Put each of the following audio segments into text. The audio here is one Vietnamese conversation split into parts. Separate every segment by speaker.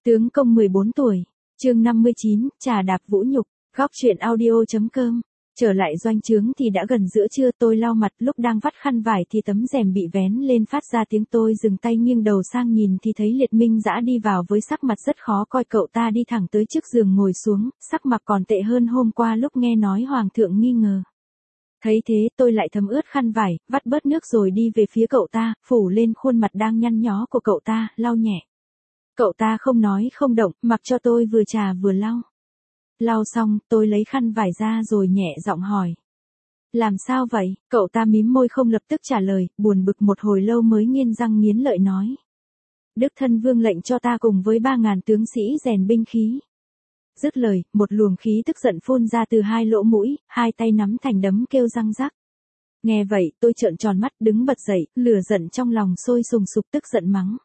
Speaker 1: Tướng công 14 tuổi, chương 59, trà đạp vũ nhục, góc chuyện audio.com. Trở lại doanh trướng thì đã gần giữa trưa, tôi lau mặt, lúc đang vắt khăn vải thì tấm rèm bị vén lên phát ra tiếng, tôi dừng tay nghiêng đầu sang nhìn thì thấy Liệt Minh Dã đi vào với sắc mặt rất khó coi. Cậu ta đi thẳng tới trước giường ngồi xuống, sắc mặt còn tệ hơn hôm qua lúc nghe nói hoàng thượng nghi ngờ. Thấy thế tôi lại thấm ướt khăn vải, vắt bớt nước rồi đi về phía cậu ta, phủ lên khuôn mặt đang nhăn nhó của cậu ta, lau nhẹ. Cậu ta không nói không động, mặc cho tôi vừa trà vừa lau. Lau xong, tôi lấy khăn vải ra rồi nhẹ giọng hỏi. Làm sao vậy? Cậu ta mím môi không lập tức trả lời, buồn bực một hồi lâu mới nghiến răng nghiến lợi nói. Đức thân vương lệnh cho ta cùng với 3.000 tướng sĩ rèn binh khí. Dứt lời, một luồng khí tức giận phun ra từ hai lỗ mũi, hai tay nắm thành đấm kêu răng rắc. Nghe vậy, tôi trợn tròn mắt đứng bật dậy, lửa giận trong lòng sôi sùng sục tức giận mắng.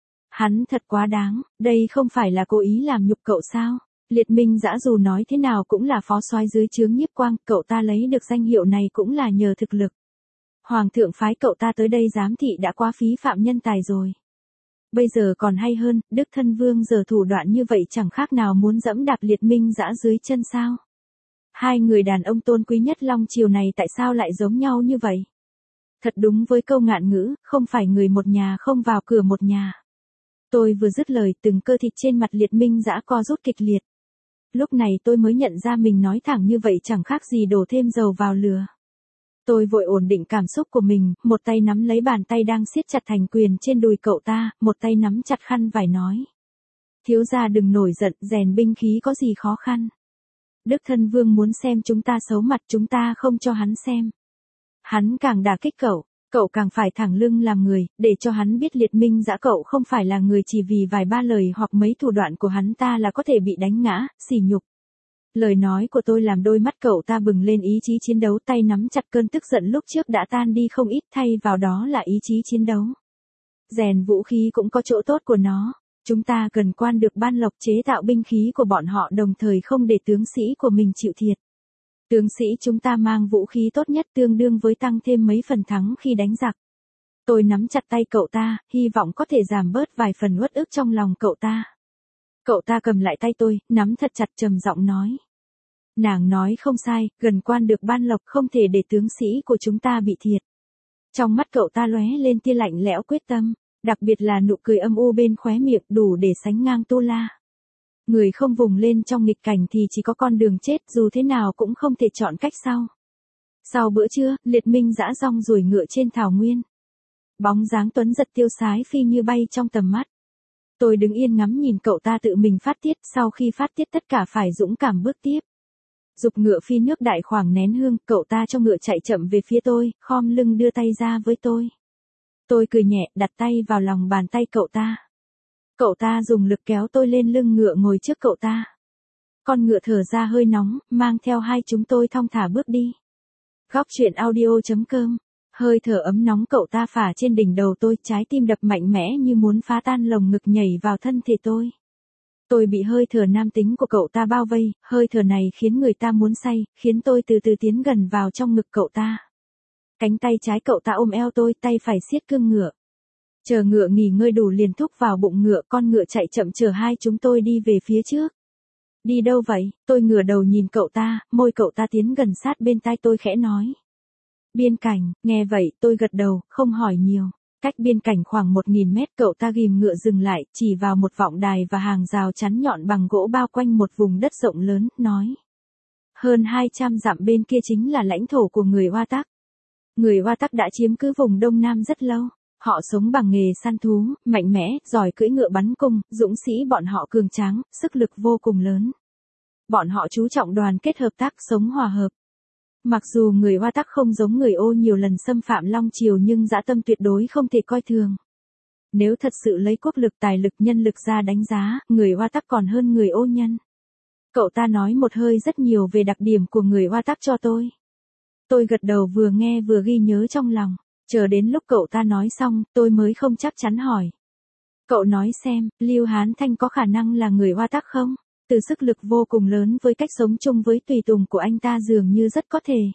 Speaker 1: Hắn thật quá đáng, đây không phải là cố ý làm nhục cậu sao? Liệt Minh Dã dù nói thế nào cũng là phó soái dưới trướng Nhiếp Quang, cậu ta lấy được danh hiệu này cũng là nhờ thực lực. Hoàng thượng phái cậu ta tới đây giám thị đã quá phí phạm nhân tài rồi. Bây giờ còn hay hơn, Đức thân vương giờ thủ đoạn như vậy chẳng khác nào muốn dẫm đạp Liệt Minh Dã dưới chân sao? Hai người đàn ông tôn quý nhất Long Triều này tại sao lại giống nhau như vậy? Thật đúng với câu ngạn ngữ, không phải người một nhà không vào cửa một nhà. Tôi vừa dứt lời, từng cơ thịt trên mặt Liệt Minh Dã co rút kịch liệt. Lúc này tôi mới nhận ra mình nói thẳng như vậy chẳng khác gì đổ thêm dầu vào lửa. Tôi vội ổn định cảm xúc của mình, một tay nắm lấy bàn tay đang siết chặt thành quyền trên đùi cậu ta, một tay nắm chặt khăn vải nói. Thiếu gia đừng nổi giận, rèn binh khí có gì khó khăn. Đức thân vương muốn xem chúng ta xấu mặt, chúng ta không cho hắn xem. Hắn càng đả kích cậu càng phải thẳng lưng làm người, để cho hắn biết Liệt Minh Dã cậu không phải là người chỉ vì vài ba lời hoặc mấy thủ đoạn của hắn ta là có thể bị đánh ngã, sỉ nhục. Lời nói của tôi làm đôi mắt cậu ta bừng lên ý chí chiến đấu, tay nắm chặt cơn tức giận lúc trước đã tan đi không ít, thay vào đó là ý chí chiến đấu. Rèn vũ khí cũng có chỗ tốt của nó. Chúng ta cần quan được ban lộc chế tạo binh khí của bọn họ, đồng thời không để tướng sĩ của mình chịu thiệt. Tướng sĩ chúng ta mang vũ khí tốt nhất tương đương với tăng thêm mấy phần thắng khi đánh giặc. Tôi nắm chặt tay cậu ta, hy vọng có thể giảm bớt vài phần uất ức trong lòng cậu ta. Cậu ta cầm lại tay tôi, nắm thật chặt trầm giọng nói. Nàng nói không sai, gần quan được ban lộc không thể để tướng sĩ của chúng ta bị thiệt. Trong mắt cậu ta lóe lên tia lạnh lẽo quyết tâm, đặc biệt là nụ cười âm u bên khóe miệng đủ để sánh ngang Tu La. Người không vùng lên trong nghịch cảnh thì chỉ có con đường chết, dù thế nào cũng không thể chọn cách sau. Sau bữa trưa, Liệt Minh Dã rong ruổi ngựa trên thảo nguyên. Bóng dáng tuấn giật tiêu sái phi như bay trong tầm mắt. Tôi đứng yên ngắm nhìn cậu ta tự mình phát tiết, sau khi phát tiết tất cả phải dũng cảm bước tiếp. Giục ngựa phi nước đại khoảng nén hương, cậu ta cho ngựa chạy chậm về phía tôi, khom lưng đưa tay ra với tôi. Tôi cười nhẹ, đặt tay vào lòng bàn tay cậu ta. Cậu ta dùng lực kéo tôi lên lưng ngựa ngồi trước cậu ta. Con ngựa thở ra hơi nóng, mang theo hai chúng tôi thong thả bước đi. Góc chuyện audio.com. Hơi thở ấm nóng cậu ta phả trên đỉnh đầu tôi, trái tim đập mạnh mẽ như muốn phá tan lồng ngực nhảy vào thân thể tôi. Tôi bị hơi thở nam tính của cậu ta bao vây, hơi thở này khiến người ta muốn say, khiến tôi từ từ tiến gần vào trong ngực cậu ta. Cánh tay trái cậu ta ôm eo tôi, tay phải siết cương ngựa. Chờ ngựa nghỉ ngơi đủ liền thúc vào bụng ngựa, con ngựa chạy chậm chở hai chúng tôi đi về phía trước. Đi đâu vậy? Tôi ngửa đầu nhìn cậu ta, môi cậu ta tiến gần sát bên tai tôi khẽ nói. Biên cảnh. Nghe vậy, tôi gật đầu, không hỏi nhiều. Cách biên cảnh khoảng 1.000 mét, cậu ta ghìm ngựa dừng lại, chỉ vào một vọng đài và hàng rào chắn nhọn bằng gỗ bao quanh một vùng đất rộng lớn, nói. Hơn 200 dặm bên kia chính là lãnh thổ của người Hoa Tắc. Người Hoa Tắc đã chiếm cứ vùng Đông Nam rất lâu. Họ sống bằng nghề săn thú, mạnh mẽ, giỏi cưỡi ngựa bắn cung, dũng sĩ bọn họ cường tráng, sức lực vô cùng lớn. Bọn họ chú trọng đoàn kết hợp tác, sống hòa hợp. Mặc dù người Hoa Tắc không giống người Ô nhiều lần xâm phạm Long Triều nhưng dã tâm tuyệt đối không thể coi thường. Nếu thật sự lấy quốc lực, tài lực, nhân lực ra đánh giá, người Hoa Tắc còn hơn người Ô nhân. Cậu ta nói một hơi rất nhiều về đặc điểm của người Hoa Tắc cho tôi. Tôi gật đầu vừa nghe vừa ghi nhớ trong lòng. Chờ đến lúc cậu ta nói xong, tôi mới không chắc chắn hỏi. Cậu nói xem, Lưu Hán Thanh có khả năng là người Hoa Tắc không? Từ sức lực vô cùng lớn với cách sống chung với tùy tùng của anh ta dường như rất có thể.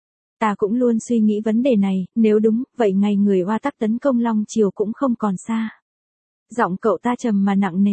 Speaker 1: Ta cũng luôn suy nghĩ vấn đề này, nếu đúng, vậy ngày người Hoa Tắc tấn công Long Triều cũng không còn xa. Giọng cậu ta trầm mà nặng nề.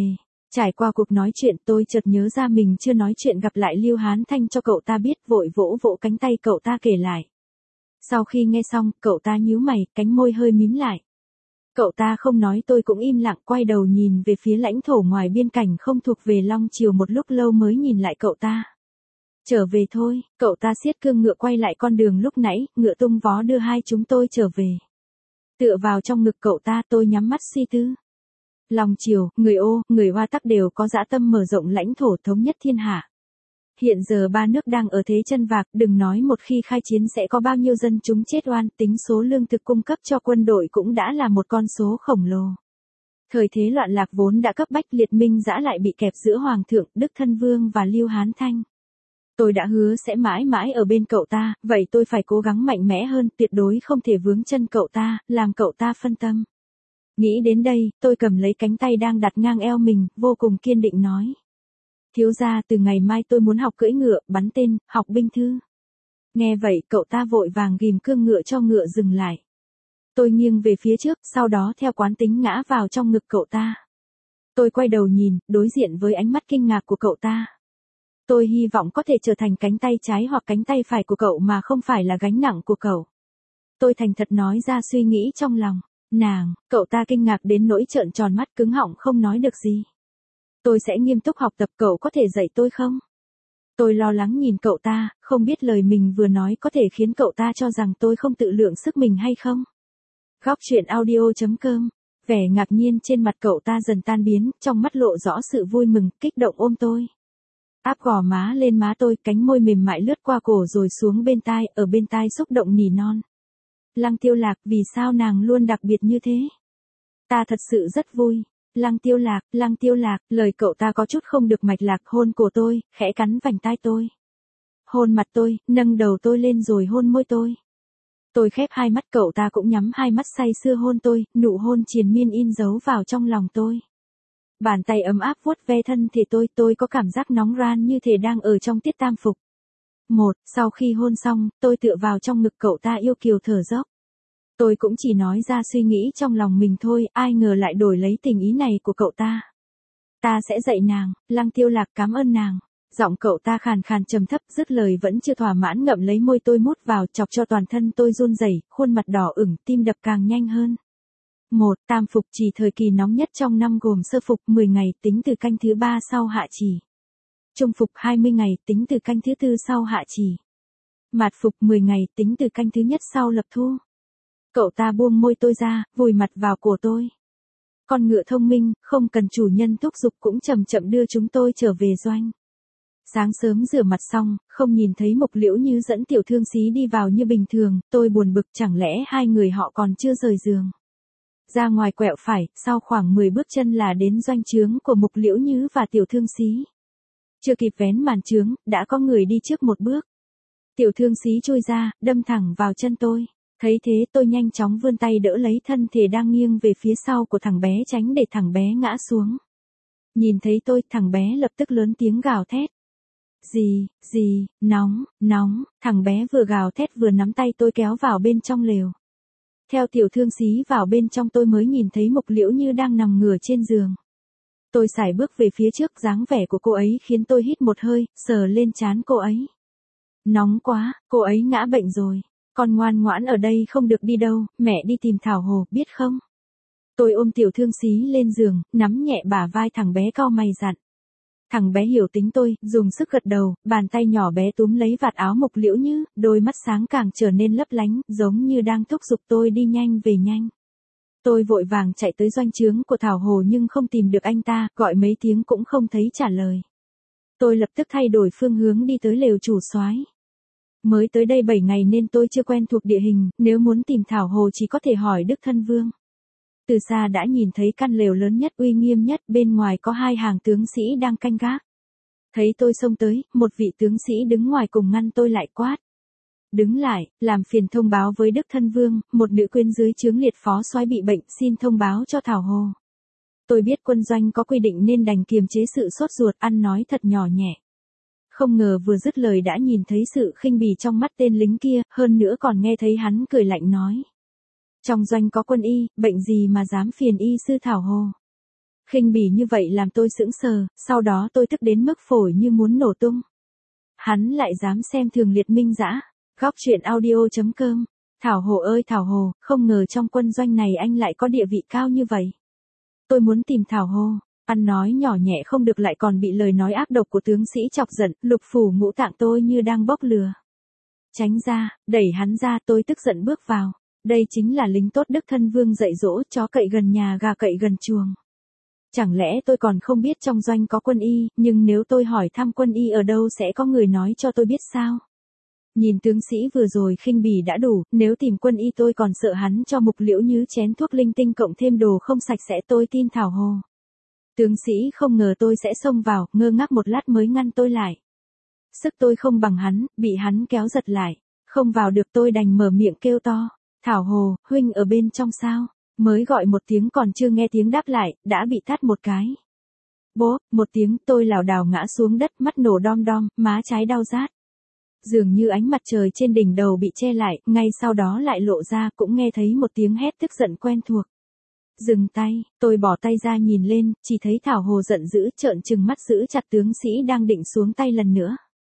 Speaker 1: Trải qua cuộc nói chuyện tôi chợt nhớ ra mình chưa nói chuyện gặp lại Lưu Hán Thanh cho cậu ta biết, vội vỗ vỗ cánh tay cậu ta kể lại. Sau khi nghe xong, cậu ta nhíu mày, cánh môi hơi mím lại. Cậu ta không nói, tôi cũng im lặng quay đầu nhìn về phía lãnh thổ ngoài biên cảnh không thuộc về Long Triều, một lúc lâu mới nhìn lại cậu ta. Trở về thôi, cậu ta siết cương ngựa quay lại con đường lúc nãy, ngựa tung vó đưa hai chúng tôi trở về. Tựa vào trong ngực cậu ta, tôi nhắm mắt suy tư. Long Triều, người Ô, người Hoa tắc đều có dã tâm mở rộng lãnh thổ thống nhất thiên hạ. Hiện giờ ba nước đang ở thế chân vạc, đừng nói một khi khai chiến sẽ có bao nhiêu dân chúng chết oan, tính số lương thực cung cấp cho quân đội cũng đã là một con số khổng lồ. Thời thế loạn lạc vốn đã cấp bách, Liệt Minh Dã lại bị kẹp giữa Hoàng thượng, Đức Thân Vương và Lưu Hán Thanh. Tôi đã hứa sẽ mãi mãi ở bên cậu ta, vậy tôi phải cố gắng mạnh mẽ hơn, tuyệt đối không thể vướng chân cậu ta, làm cậu ta phân tâm. Nghĩ đến đây, tôi cầm lấy cánh tay đang đặt ngang eo mình, vô cùng kiên định nói. Thiếu gia, từ ngày mai tôi muốn học cưỡi ngựa, bắn tên, học binh thư. Nghe vậy, cậu ta vội vàng ghim cương ngựa cho ngựa dừng lại. Tôi nghiêng về phía trước, sau đó theo quán tính ngã vào trong ngực cậu ta. Tôi quay đầu nhìn, đối diện với ánh mắt kinh ngạc của cậu ta. Tôi hy vọng có thể trở thành cánh tay trái hoặc cánh tay phải của cậu mà không phải là gánh nặng của cậu. Tôi thành thật nói ra suy nghĩ trong lòng. Nàng, cậu ta kinh ngạc đến nỗi trợn tròn mắt cứng họng không nói được gì. Tôi sẽ nghiêm túc học tập, cậu có thể dạy tôi không? Tôi lo lắng nhìn cậu ta, không biết lời mình vừa nói có thể khiến cậu ta cho rằng tôi không tự lượng sức mình hay không. Góc truyện audio.com. Vẻ ngạc nhiên trên mặt cậu ta dần tan biến, trong mắt lộ rõ sự vui mừng, kích động ôm tôi. Áp gò má lên má tôi, cánh môi mềm mại lướt qua cổ rồi xuống bên tai, ở bên tai xúc động nỉ non. Lăng Tiêu Lạc, vì sao nàng luôn đặc biệt như thế? Ta thật sự rất vui. Lăng Tiêu Lạc, lời cậu ta có chút không được mạch lạc, hôn cổ tôi, khẽ cắn vành tai tôi. Hôn mặt tôi, nâng đầu tôi lên rồi hôn môi tôi. Tôi khép hai mắt, cậu ta cũng nhắm hai mắt say sưa hôn tôi, nụ hôn triền miên in dấu vào trong lòng tôi. Bàn tay ấm áp vuốt ve thân thể tôi có cảm giác nóng ran như thể đang ở trong tiết tam phục. Sau khi hôn xong, tôi tựa vào trong ngực cậu ta yêu kiều thở dốc. Tôi cũng chỉ nói ra suy nghĩ trong lòng mình thôi, ai ngờ lại đổi lấy tình ý này của cậu ta. Ta sẽ dạy nàng, Lăng Tiêu Lạc, cảm ơn nàng. Giọng cậu ta khàn khàn trầm thấp, dứt lời vẫn chưa thỏa mãn ngậm lấy môi tôi mút vào, chọc cho toàn thân tôi run rẩy, khuôn mặt đỏ ửng, tim đập càng nhanh hơn. Tam phục chỉ thời kỳ nóng nhất trong năm gồm sơ phục 10 ngày tính từ canh thứ 3 sau hạ chỉ. Trung phục 20 ngày tính từ canh thứ 4 sau hạ chỉ. Mạt phục 10 ngày tính từ canh thứ nhất sau lập thu. Cậu ta buông môi tôi ra, vùi mặt vào cổ tôi. Con ngựa thông minh, không cần chủ nhân thúc giục cũng chậm chậm đưa chúng tôi trở về doanh. Sáng sớm rửa mặt xong, không nhìn thấy Mục Liễu Như dẫn Tiểu Thương Xí đi vào như bình thường, tôi buồn bực, chẳng lẽ hai người họ còn chưa rời giường. Ra ngoài quẹo phải, sau khoảng 10 bước chân là đến doanh trướng của Mục Liễu Như và Tiểu Thương Xí. Chưa kịp vén màn trướng, đã có người đi trước một bước. Tiểu Thương Xí chui ra, đâm thẳng vào chân tôi. Thấy thế tôi nhanh chóng vươn tay đỡ lấy thân thể đang nghiêng về phía sau của thằng bé, tránh để thằng bé ngã xuống. Nhìn thấy tôi, thằng bé lập tức lớn tiếng gào thét. Nóng, thằng bé vừa gào thét vừa nắm tay tôi kéo vào bên trong lều. Theo Tiểu Thương Xí vào bên trong tôi mới nhìn thấy Mục Liễu Như đang nằm ngửa trên giường. Tôi sải bước về phía trước, dáng vẻ của cô ấy khiến tôi hít một hơi, sờ lên trán cô ấy. Nóng quá, cô ấy ngã bệnh rồi. Con ngoan ngoãn ở đây không được đi đâu, mẹ đi tìm Thảo Hồ, biết không? Tôi ôm Tiểu Thương Xí lên giường, nắm nhẹ bả vai thằng bé, cau mày dặn. Thằng bé hiểu tính tôi, dùng sức gật đầu, bàn tay nhỏ bé túm lấy vạt áo Mục Liễu Như, đôi mắt sáng càng trở nên lấp lánh, giống như đang thúc giục tôi đi nhanh về nhanh. Tôi vội vàng chạy tới doanh trướng của Thảo Hồ nhưng không tìm được anh ta, gọi mấy tiếng cũng không thấy trả lời. Tôi lập tức thay đổi phương hướng đi tới lều chủ soái. Mới tới đây 7 ngày nên tôi chưa quen thuộc địa hình, nếu muốn tìm Thảo Hồ chỉ có thể hỏi Đức Thân Vương. Từ xa đã nhìn thấy căn lều lớn nhất, uy nghiêm nhất, bên ngoài có 2 hàng tướng sĩ đang canh gác. Thấy tôi xông tới, một vị tướng sĩ đứng ngoài cùng ngăn tôi lại, quát. Đứng lại, làm phiền thông báo với Đức Thân Vương, một nữ quyến dưới trướng Liệt phó soái bị bệnh, xin thông báo cho Thảo Hồ. Tôi biết quân doanh có quy định nên đành kiềm chế sự sốt ruột, ăn nói thật nhỏ nhẹ. Không ngờ vừa dứt lời đã nhìn thấy sự khinh bỉ trong mắt tên lính kia, hơn nữa còn nghe thấy hắn cười lạnh nói. Trong doanh có quân y, bệnh gì mà dám phiền y sư Thảo Hồ. Khinh bỉ như vậy làm tôi sững sờ, sau đó tôi tức đến mức phổi như muốn nổ tung. Hắn lại dám xem thường Liệt Minh Dã. Góc truyện audio.com. Thảo Hồ ơi Thảo Hồ, không ngờ trong quân doanh này anh lại có địa vị cao như vậy. Tôi muốn tìm Thảo Hồ. Ăn nói nhỏ nhẹ không được lại còn bị lời nói ác độc của tướng sĩ chọc giận, lục phủ ngũ tạng tôi như đang bốc lửa. Tránh ra, đẩy hắn ra, tôi tức giận bước vào. Đây chính là lính tốt Đức Thân Vương dạy dỗ, chó cậy gần nhà gà cậy gần chuồng. Chẳng lẽ tôi còn không biết trong doanh có quân y, nhưng nếu tôi hỏi thăm quân y ở đâu sẽ có người nói cho tôi biết sao? Nhìn tướng sĩ vừa rồi khinh bỉ đã đủ, nếu tìm quân y tôi còn sợ hắn cho Mục Liễu Như chén thuốc linh tinh cộng thêm đồ không sạch sẽ, tôi tin Thảo Hồ. Tướng sĩ không ngờ tôi sẽ xông vào, ngơ ngác một lát mới ngăn tôi lại. Sức tôi không bằng hắn, bị hắn kéo giật lại. Không vào được, tôi đành mở miệng kêu to. Thảo Hồ, huynh ở bên trong sao? Mới gọi một tiếng còn chưa nghe tiếng đáp lại, đã bị tát một cái. Bố, một tiếng, tôi lảo đảo ngã xuống đất, mắt nổ đom đom, má trái đau rát. Dường như ánh mặt trời trên đỉnh đầu bị che lại, ngay sau đó lại lộ ra, cũng nghe thấy một tiếng hét tức giận quen thuộc. Dừng tay, tôi bỏ tay ra nhìn lên, chỉ thấy Thảo Hồ giận dữ trợn trừng mắt giữ chặt tướng sĩ đang định xuống tay lần nữa.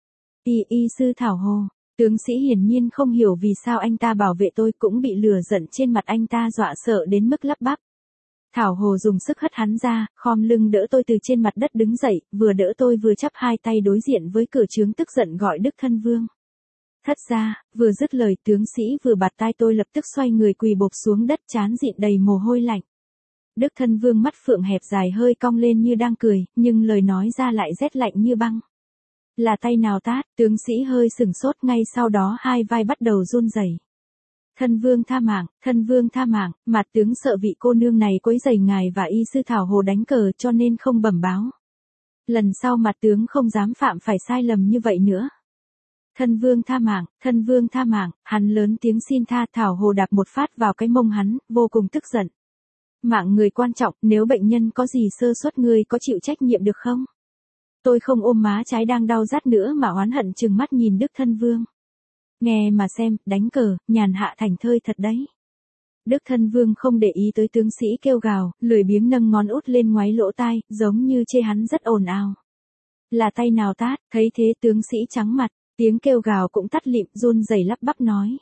Speaker 1: Y sư Thảo Hồ. Tướng sĩ hiển nhiên không hiểu vì sao anh ta bảo vệ tôi, cũng bị lửa giận trên mặt anh ta dọa sợ đến mức lắp bắp. Thảo Hồ dùng sức hất hắn ra, khom lưng đỡ tôi từ trên mặt đất đứng dậy, vừa đỡ tôi vừa chắp hai tay đối diện với cửa trướng tức giận gọi Đức Thân Vương. Thất ra, vừa dứt lời tướng sĩ vừa bạt tai tôi lập tức xoay người quỳ bộp xuống đất, trán dịn đầy mồ hôi lạnh. Đức Thân Vương mắt phượng hẹp dài hơi cong lên như đang cười, nhưng lời nói ra lại rét lạnh như băng. Là tay nào tát? Tướng sĩ hơi sừng sốt, ngay sau đó hai vai bắt đầu run rẩy. Thân Vương tha mạng, Thân Vương tha mạng, Mạt tướng sợ vị cô nương này quấy rầy ngài và y sư Thảo Hồ đánh cờ cho nên không bẩm báo. Lần sau Mạt tướng không dám phạm phải sai lầm như vậy nữa. Thân Vương tha mạng, Thân Vương tha mạng, hắn lớn tiếng xin tha. Thảo Hồ đạp một phát vào cái mông hắn, vô cùng tức giận. Mạng người quan trọng, nếu bệnh nhân có gì sơ suất ngươi có chịu trách nhiệm được không? Tôi không ôm má trái đang đau rát nữa mà oán hận trừng mắt nhìn Đức Thân Vương. Nghe mà xem, đánh cờ, nhàn hạ thành thơi thật đấy. Đức Thân Vương không để ý tới tướng sĩ kêu gào, lười biếng nâng ngón út lên ngoáy lỗ tai, giống như chê hắn rất ồn ào. Là tay nào tát? Thấy thế tướng sĩ trắng mặt, tiếng kêu gào cũng tắt lịm, run rẩy lắp bắp nói.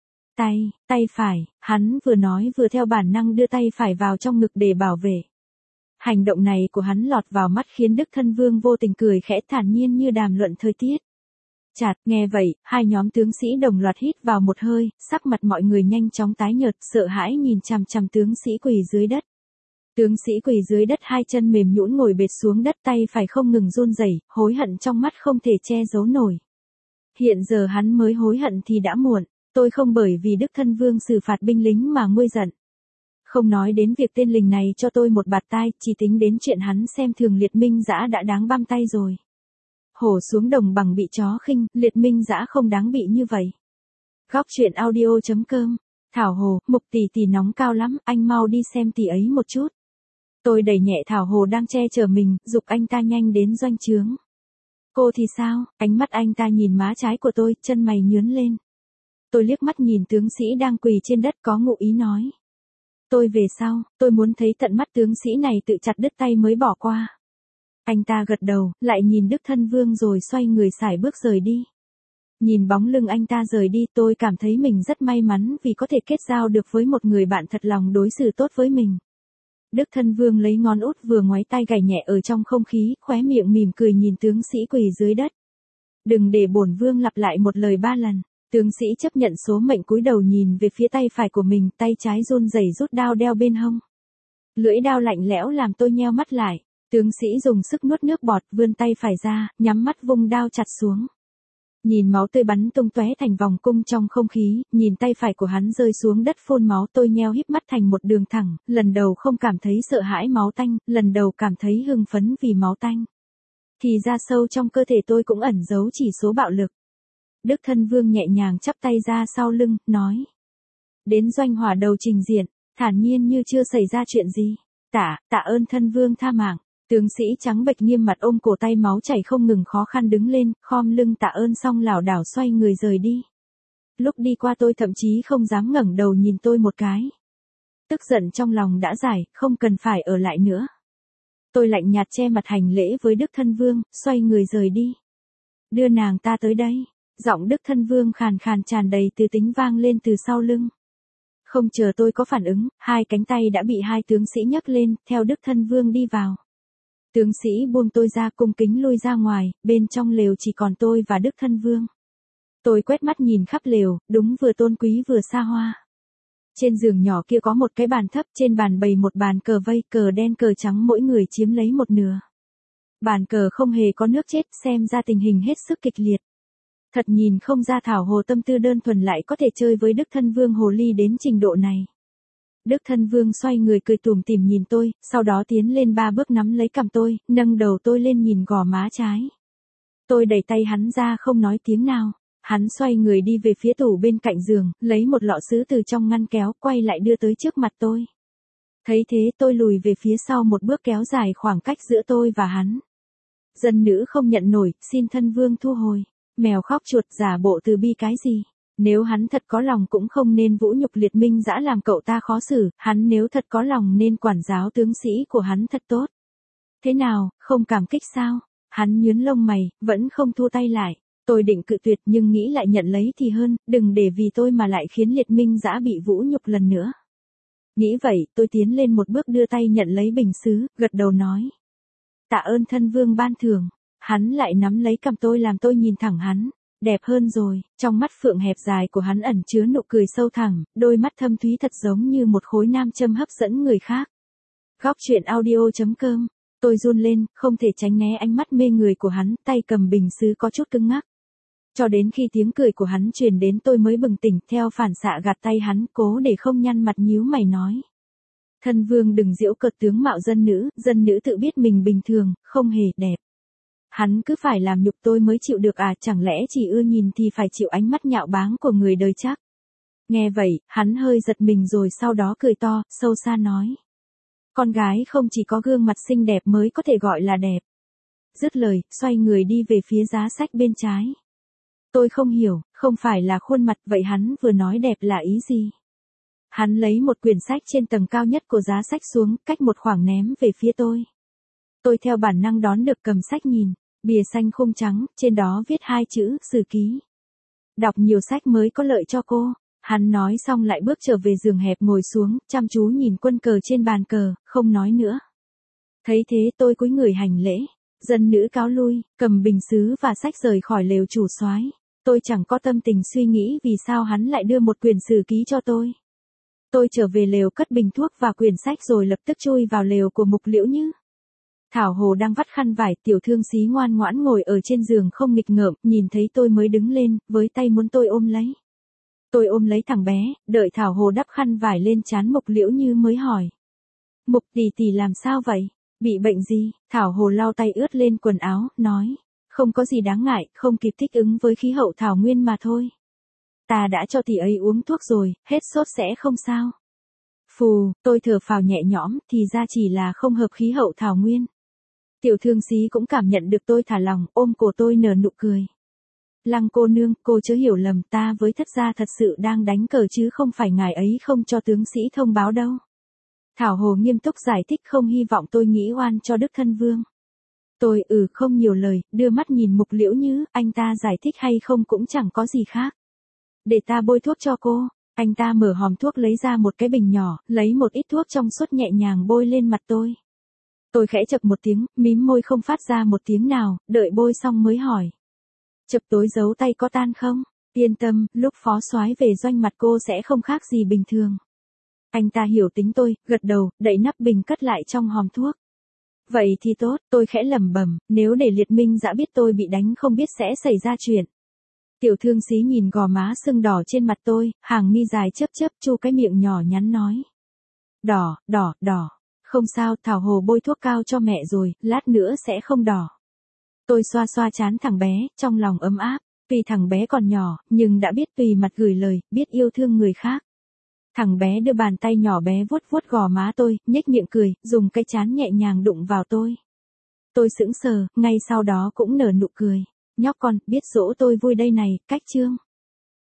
Speaker 1: Tay phải, hắn vừa nói vừa theo bản năng đưa tay phải vào trong ngực để bảo vệ. Hành động này của hắn lọt vào mắt khiến Đức Thân Vương vô tình cười khẽ, thản nhiên như đàm luận thời tiết. Chạt, nghe vậy, hai nhóm tướng sĩ đồng loạt hít vào một hơi, sắc mặt mọi người nhanh chóng tái nhợt, sợ hãi nhìn chằm chằm tướng sĩ quỳ dưới đất. Tướng sĩ quỳ dưới đất hai chân mềm nhũn ngồi bệt xuống đất, tay phải không ngừng run rẩy, hối hận trong mắt không thể che giấu nổi. Hiện giờ hắn mới hối hận thì đã muộn, tôi không bởi vì Đức Thân Vương xử phạt binh lính mà nguôi giận. Không nói đến việc tên lình này cho tôi một bạt tai, chỉ tính đến chuyện hắn xem thường Liệt Minh Dã đã đáng băm tay rồi. Hổ xuống đồng bằng bị chó khinh, Liệt Minh Dã không đáng bị như vậy. Góc truyện audio.com. Thảo Hồ, Mục tỷ tỷ nóng cao lắm, anh mau đi xem tỷ ấy một chút. Tôi đẩy nhẹ Thảo Hồ đang che chở mình, giục anh ta nhanh đến doanh trướng. Cô thì sao? Ánh mắt anh ta nhìn má trái của tôi, chân mày nhướng lên. Tôi liếc mắt nhìn tướng sĩ đang quỳ trên đất có ngụ ý nói. Tôi về sau, tôi muốn thấy tận mắt tướng sĩ này tự chặt đứt tay mới bỏ qua. Anh ta gật đầu, lại nhìn Đức Thân Vương rồi xoay người sải bước rời đi. Nhìn bóng lưng anh ta rời đi, tôi cảm thấy mình rất may mắn vì có thể kết giao được với một người bạn thật lòng đối xử tốt với mình. Đức Thân Vương lấy ngón út vừa ngoáy tay gảy nhẹ ở trong không khí, khóe miệng mỉm cười nhìn tướng sĩ quỳ dưới đất. Đừng để bổn vương lặp lại một lời ba lần. Tướng sĩ chấp nhận số mệnh cúi đầu nhìn về phía tay phải của mình, tay trái run rẩy rút đao đeo bên hông. Lưỡi đao lạnh lẽo làm tôi nheo mắt lại. Tướng sĩ dùng sức nuốt nước bọt, vươn tay phải ra, nhắm mắt vung đao chặt xuống. Nhìn máu tươi bắn tung tóe thành vòng cung trong không khí, nhìn tay phải của hắn rơi xuống đất phun máu, tôi nheo híp mắt thành một đường thẳng, lần đầu không cảm thấy sợ hãi máu tanh, lần đầu cảm thấy hưng phấn vì máu tanh. Thì ra sâu trong cơ thể tôi cũng ẩn giấu chỉ số bạo lực. Đức Thân Vương nhẹ nhàng chắp tay ra sau lưng, nói. Đến doanh hỏa đầu trình diện, thản nhiên như chưa xảy ra chuyện gì. Tạ ơn Thân Vương tha mạng. Tướng sĩ trắng bệch nghiêm mặt ôm cổ, tay máu chảy không ngừng khó khăn đứng lên, khom lưng tạ ơn xong lảo đảo xoay người rời đi. Lúc đi qua tôi thậm chí không dám ngẩng đầu nhìn tôi một cái. Tức giận trong lòng đã giải, không cần phải ở lại nữa. Tôi lạnh nhạt che mặt hành lễ với Đức Thân Vương, xoay người rời đi. Đưa nàng ta tới đây. Giọng Đức Thân Vương khàn khàn tràn đầy từ tính vang lên từ sau lưng. Không chờ tôi có phản ứng, hai cánh tay đã bị hai tướng sĩ nhấc lên, theo Đức Thân Vương đi vào. Tướng sĩ buông tôi ra cung kính lui ra ngoài, bên trong lều chỉ còn tôi và Đức Thân Vương. Tôi quét mắt nhìn khắp lều, đúng vừa tôn quý vừa xa hoa. Trên giường nhỏ kia có một cái bàn thấp, trên bàn bày một bàn cờ vây, cờ đen cờ trắng mỗi người chiếm lấy một nửa. Bàn cờ không hề có nước chết, xem ra tình hình hết sức kịch liệt. Thật nhìn không ra Thảo Hồ tâm tư đơn thuần lại có thể chơi với Đức Thân Vương hồ ly đến trình độ này. Đức Thân Vương xoay người cười tủm tỉm nhìn tôi, sau đó tiến lên 3 bước nắm lấy cằm tôi, nâng đầu tôi lên nhìn gò má trái. Tôi đẩy tay hắn ra không nói tiếng nào. Hắn xoay người đi về phía tủ bên cạnh giường, lấy một lọ sứ từ trong ngăn kéo, quay lại đưa tới trước mặt tôi. Thấy thế tôi lùi về phía sau một bước kéo dài khoảng cách giữa tôi và hắn. Dân nữ không nhận nổi, xin Thân Vương thu hồi. Mèo khóc chuột giả bộ từ bi cái gì? Nếu hắn thật có lòng cũng không nên vũ nhục Liệt Minh Dã làm cậu ta khó xử, hắn nếu thật có lòng nên quản giáo tướng sĩ của hắn thật tốt. Thế nào, không cảm kích sao? Hắn nhướng lông mày, vẫn không thu tay lại. Tôi định cự tuyệt nhưng nghĩ lại nhận lấy thì hơn, đừng để vì tôi mà lại khiến Liệt Minh Dã bị vũ nhục lần nữa. Nghĩ vậy, tôi tiến lên một bước đưa tay nhận lấy bình sứ, gật đầu nói. Tạ ơn Thân Vương ban thưởng. Hắn lại nắm lấy cằm tôi làm tôi nhìn thẳng hắn. Đẹp hơn rồi, trong mắt phượng hẹp dài của hắn ẩn chứa nụ cười sâu thẳm, đôi mắt thâm thúy thật giống như một khối nam châm hấp dẫn người khác. Góc truyện audio.com. Tôi run lên, không thể tránh né ánh mắt mê người của hắn, tay cầm bình sứ có chút cứng ngắc. Cho đến khi tiếng cười của hắn truyền đến tôi mới bừng tỉnh, theo phản xạ gạt tay hắn, cố để không nhăn mặt nhíu mày nói. Thân Vương đừng giễu cợt tướng mạo dân nữ tự biết mình bình thường, không hề đẹp. Hắn cứ phải làm nhục tôi mới chịu được à, chẳng lẽ chỉ ưa nhìn thì phải chịu ánh mắt nhạo báng của người đời chắc. Nghe vậy, hắn hơi giật mình rồi sau đó cười to, sâu xa nói. Con gái không chỉ có gương mặt xinh đẹp mới có thể gọi là đẹp. Dứt lời, xoay người đi về phía giá sách bên trái. Tôi không hiểu, không phải là khuôn mặt, vậy hắn vừa nói đẹp là ý gì? Hắn lấy một quyển sách trên tầng cao nhất của giá sách xuống, cách một khoảng ném về phía tôi. Tôi theo bản năng đón được cầm sách nhìn, bìa xanh khung trắng, trên đó viết 2 chữ, sử ký. Đọc nhiều sách mới có lợi cho cô. Hắn nói xong lại bước trở về giường hẹp ngồi xuống, chăm chú nhìn quân cờ trên bàn cờ, không nói nữa. Thấy thế tôi cúi người hành lễ. Dân nữ cáo lui, cầm bình sứ và sách rời khỏi lều chủ soái. Tôi chẳng có tâm tình suy nghĩ vì sao hắn lại đưa một quyển sử ký cho tôi. Tôi trở về lều cất bình thuốc và quyển sách rồi lập tức chui vào lều của Mục Liễu Như. Thảo Hồ đang vắt khăn vải, tiểu thương xí ngoan ngoãn ngồi ở trên giường không nghịch ngợm, nhìn thấy tôi mới đứng lên, với tay muốn tôi ôm lấy. Tôi ôm lấy thằng bé, đợi Thảo Hồ đắp khăn vải lên trán Mục Liễu Như mới hỏi. Mục tỷ tỷ làm sao vậy? Bị bệnh gì? Thảo Hồ lau tay ướt lên quần áo, nói. Không có gì đáng ngại, không kịp thích ứng với khí hậu thảo nguyên mà thôi. Ta đã cho tỷ ấy uống thuốc rồi, hết sốt sẽ không sao. Phù, tôi thở phào nhẹ nhõm, thì ra chỉ là không hợp khí hậu thảo nguyên. Tiểu thương xí cũng cảm nhận được tôi thả lòng, ôm cổ tôi nở nụ cười. Lăng cô nương, cô chớ hiểu lầm, ta với thất gia thật sự đang đánh cờ chứ không phải ngài ấy không cho tướng sĩ thông báo đâu. Thảo Hồ nghiêm túc giải thích, không hy vọng tôi nghĩ oan cho Đức Thân Vương. Tôi không nhiều lời, đưa mắt nhìn Mục Liễu Như, anh ta giải thích hay không cũng chẳng có gì khác. Để ta bôi thuốc cho cô. Anh ta mở hòm thuốc lấy ra một cái bình nhỏ, lấy một ít thuốc trong suốt nhẹ nhàng bôi lên mặt tôi. Tôi khẽ chậc một tiếng, mím môi không phát ra một tiếng nào, đợi bôi xong mới hỏi. Chập tối giấu tay có tan không? Yên tâm, lúc phó soái về doanh mặt cô sẽ không khác gì bình thường. Anh ta hiểu tính tôi, gật đầu, đậy nắp bình cất lại trong hòm thuốc. Vậy thì tốt, tôi khẽ lẩm bẩm, nếu để Liệt Minh Dã biết tôi bị đánh không biết sẽ xảy ra chuyện. Tiểu thương xí nhìn gò má sưng đỏ trên mặt tôi, hàng mi dài chớp chớp, chu cái miệng nhỏ nhắn nói. Đỏ, đỏ, đỏ. Không sao, Thảo Hồ bôi thuốc cao cho mẹ rồi, lát nữa sẽ không đỏ. Tôi xoa xoa trán thằng bé, trong lòng ấm áp. Tuy thằng bé còn nhỏ, nhưng đã biết tùy mặt gửi lời, biết yêu thương người khác. Thằng bé đưa bàn tay nhỏ bé vuốt vuốt gò má tôi, nhếch miệng cười, dùng cái trán nhẹ nhàng đụng vào tôi. Tôi sững sờ, ngay sau đó cũng nở nụ cười. Nhóc con, biết dỗ tôi vui đây này, cách chương.